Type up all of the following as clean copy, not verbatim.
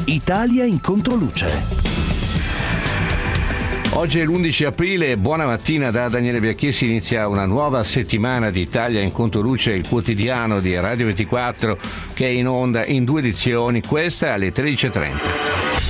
Italia in controluce. Oggi è l'11 aprile, buona mattina da Daniele Biacchessi, inizia una nuova settimana di Italia in Controluce, il quotidiano di Radio 24 che è in onda in 2 edizioni, questa alle 13.30.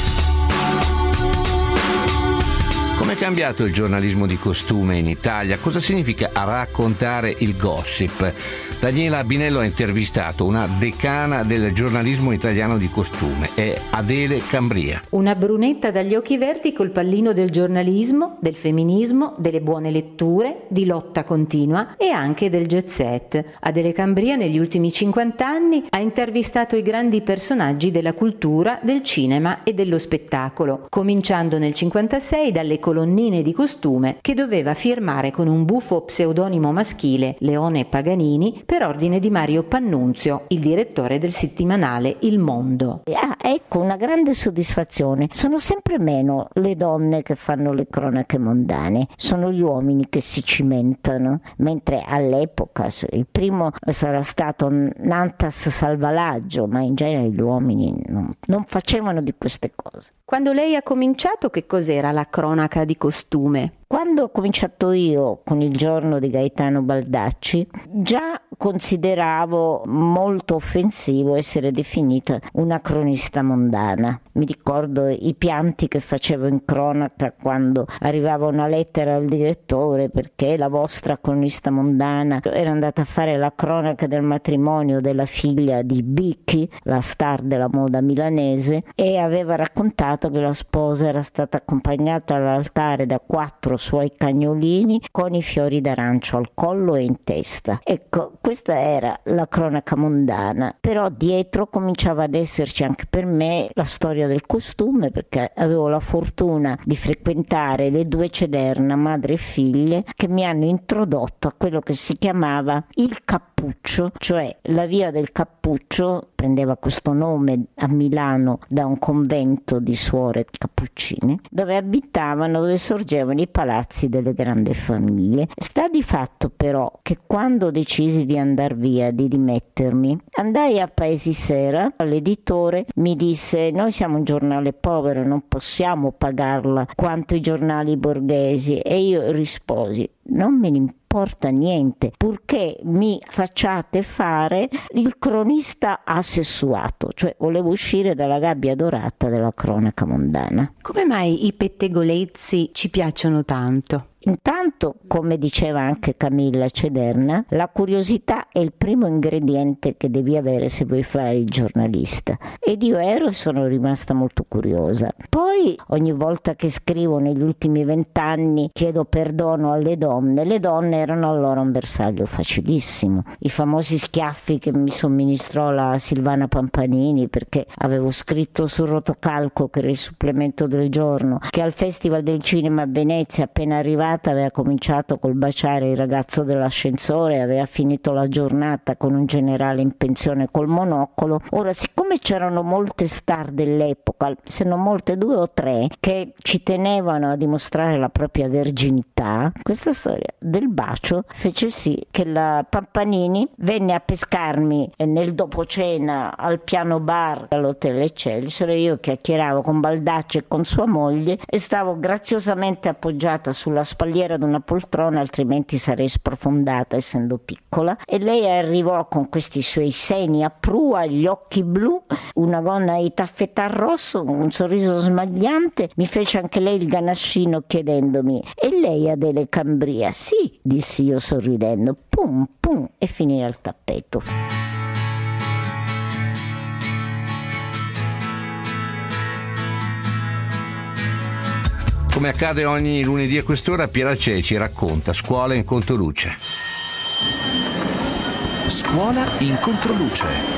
Come è cambiato il giornalismo di costume in Italia? Cosa significa raccontare il gossip? Daniela Abinello ha intervistato una decana del giornalismo italiano di costume, è Adele Cambria. Una brunetta dagli occhi verdi col pallino del giornalismo, del femminismo, delle buone letture, di lotta continua e anche del jet set. Adele Cambria negli ultimi 50 anni ha intervistato i grandi personaggi della cultura, del cinema e dello spettacolo, cominciando nel 56 dalle colonnine di costume che doveva firmare con un buffo pseudonimo maschile, Leone Paganini, per ordine di Mario Pannunzio, il direttore del settimanale Il Mondo. Ecco, una grande soddisfazione. Sono sempre meno le donne che fanno le cronache mondane, sono gli uomini che si cimentano, mentre all'epoca il primo sarà stato Nantas Salvalaggio, ma in genere gli uomini non facevano di queste cose. Quando lei ha cominciato, che cos'era la cronaca di costume? Quando ho cominciato io con Il giorno di Gaetano Baldacci, già consideravo molto offensivo essere definita una cronista mondana. Mi ricordo i pianti che facevo in cronaca quando arrivava una lettera al direttore perché la vostra cronista mondana era andata a fare la cronaca del matrimonio della figlia di Bicchi, la star della moda milanese, e aveva raccontato che la sposa era stata accompagnata all'altare da 4 suoi cagnolini con i fiori d'arancio al collo e in testa. Ecco, questa era la cronaca mondana, però dietro cominciava ad esserci anche per me la storia del costume, perché avevo la fortuna di frequentare le 2 Cederna, madre e figlie, che mi hanno introdotto a quello che si chiamava il Cappuccio, cioè la via del Cappuccio prendeva questo nome a Milano da un convento di suore cappuccine, dove abitavano, dove sorgevano i palazzi delle grandi famiglie. Sta di fatto però che quando decisi di andar via, di dimettermi, andai a Paesi Sera, l'editore mi disse: noi siamo un giornale povero, non possiamo pagarla quanto i giornali borghesi, e io risposi: non me ne importa niente, purché mi facciate fare il cronista asessuato, cioè volevo uscire dalla gabbia dorata della cronaca mondana. Come mai i pettegolezzi ci piacciono tanto? Intanto, come diceva anche Camilla Cederna, la curiosità è il primo ingrediente che devi avere se vuoi fare il giornalista, ed io ero e sono rimasta molto curiosa. Poi ogni volta che scrivo negli ultimi 20 anni chiedo perdono alle donne. Le donne erano allora un bersaglio facilissimo. I famosi schiaffi che mi somministrò la Silvana Pampanini perché avevo scritto sul rotocalco, che era il supplemento del giorno, che al Festival del Cinema a Venezia, appena arrivata, aveva cominciato col baciare il ragazzo dell'ascensore e aveva finito la giornata con un generale in pensione col monocolo. Ora, siccome c'erano molte star dell'epoca, se non molte, 2 o 3, che ci tenevano a dimostrare la propria verginità, questa storia del bacio fece sì che la Pampanini venne a pescarmi nel dopocena al piano bar all'Hotel Excelsior, e io chiacchieravo con Baldacci e con sua moglie e stavo graziosamente appoggiata sulla spalliera di una poltrona, altrimenti sarei sprofondata essendo piccola, e lei arrivò con questi suoi seni a prua, gli occhi blu, una gonna di taffetà rosso, un sorriso smagliante, mi fece anche lei il ganascino chiedendomi: e lei Adele Cambria? Sì, dissi io sorridendo, pum pum, e finì al tappeto. Come accade ogni lunedì a quest'ora, Piera Cei ci racconta Scuola in Controluce. Scuola in Controluce.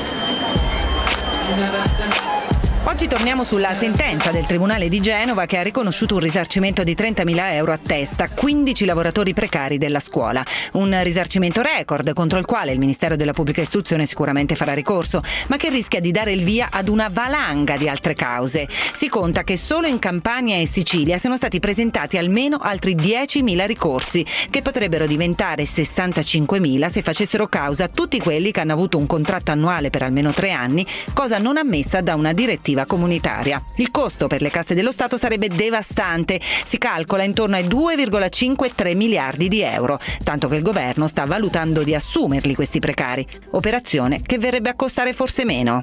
Oggi torniamo sulla sentenza del Tribunale di Genova che ha riconosciuto un risarcimento di 30.000 euro a testa a 15 lavoratori precari della scuola. Un risarcimento record contro il quale il Ministero della Pubblica Istruzione sicuramente farà ricorso, ma che rischia di dare il via ad una valanga di altre cause. Si conta che solo in Campania e Sicilia siano stati presentati almeno altri 10.000 ricorsi, che potrebbero diventare 65.000 se facessero causa tutti quelli che hanno avuto un contratto annuale per almeno 3 anni, cosa non ammessa da una direttiva contributiva comunitaria. Il costo per le casse dello Stato sarebbe devastante, si calcola intorno ai 2,53 miliardi di euro, tanto che il governo sta valutando di assumerli questi precari, operazione che verrebbe a costare forse meno.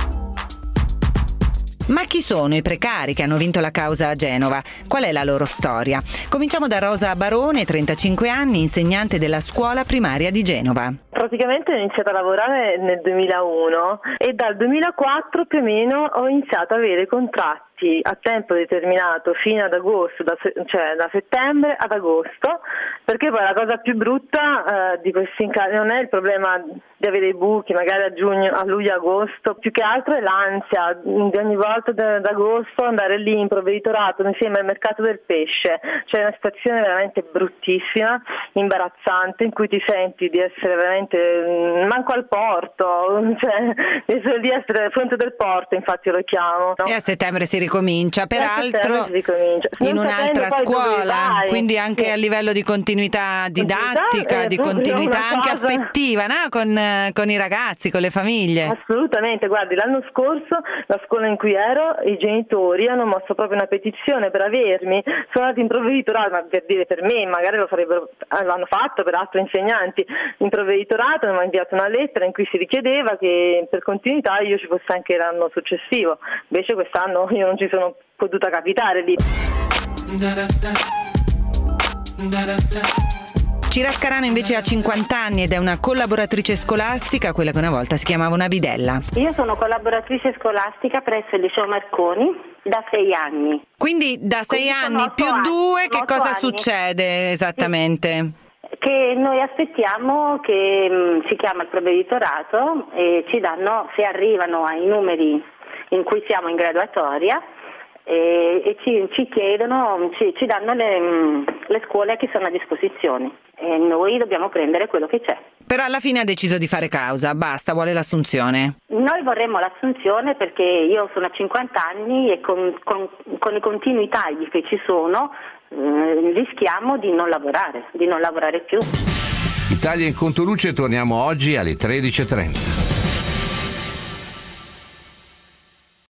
Ma chi sono i precari che hanno vinto la causa a Genova? Qual è la loro storia? Cominciamo da Rosa Barone, 35 anni, insegnante della scuola primaria di Genova. Praticamente ho iniziato a lavorare nel 2001 e dal 2004 più o meno ho iniziato ad avere contratti a tempo determinato fino ad agosto, cioè da settembre ad agosto, perché poi la cosa più brutta di questi incarichi non è il problema di avere i buchi magari a giugno, a luglio, agosto, più che altro è l'ansia di ogni volta d'agosto andare lì in provveditorato insieme al mercato del pesce. C'è una situazione veramente bruttissima, imbarazzante, in cui ti senti di essere veramente manco al porto, cioè di essere lì a fronte del porto, infatti lo chiamo, no? E a settembre si ricomincia, peraltro in un'altra scuola, quindi anche a livello di continuità didattica, di continuità anche affettiva, no? Con i ragazzi, con le famiglie. Assolutamente, guardi, l'anno scorso la scuola in cui ero, i genitori hanno mosso proprio una petizione per avermi, sono andati in provveditorato, ma per dire per me, magari l'hanno fatto per altri insegnanti, in provveditorato mi hanno inviato una lettera in cui si richiedeva che per continuità io ci fosse anche l'anno successivo, invece quest'anno io non ci sono potuta capitare lì. Cira Scarano invece ha 50 anni ed è una collaboratrice scolastica, quella che una volta si chiamava una bidella. Io sono collaboratrice scolastica presso il liceo Marconi da 6 anni. Quindi da 6 anni più 2 che cosa succede esattamente? Che noi aspettiamo che si chiama il provveditorato e ci danno, se arrivano ai numeri in cui siamo in graduatoria, e ci chiedono, ci danno le scuole che sono a disposizione e noi dobbiamo prendere quello che c'è. Però alla fine ha deciso di fare causa, basta, vuole l'assunzione. Noi vorremmo l'assunzione perché io sono a 50 anni e con i continui tagli che ci sono rischiamo di non lavorare più. Italia in Controluce, torniamo oggi alle 13:30.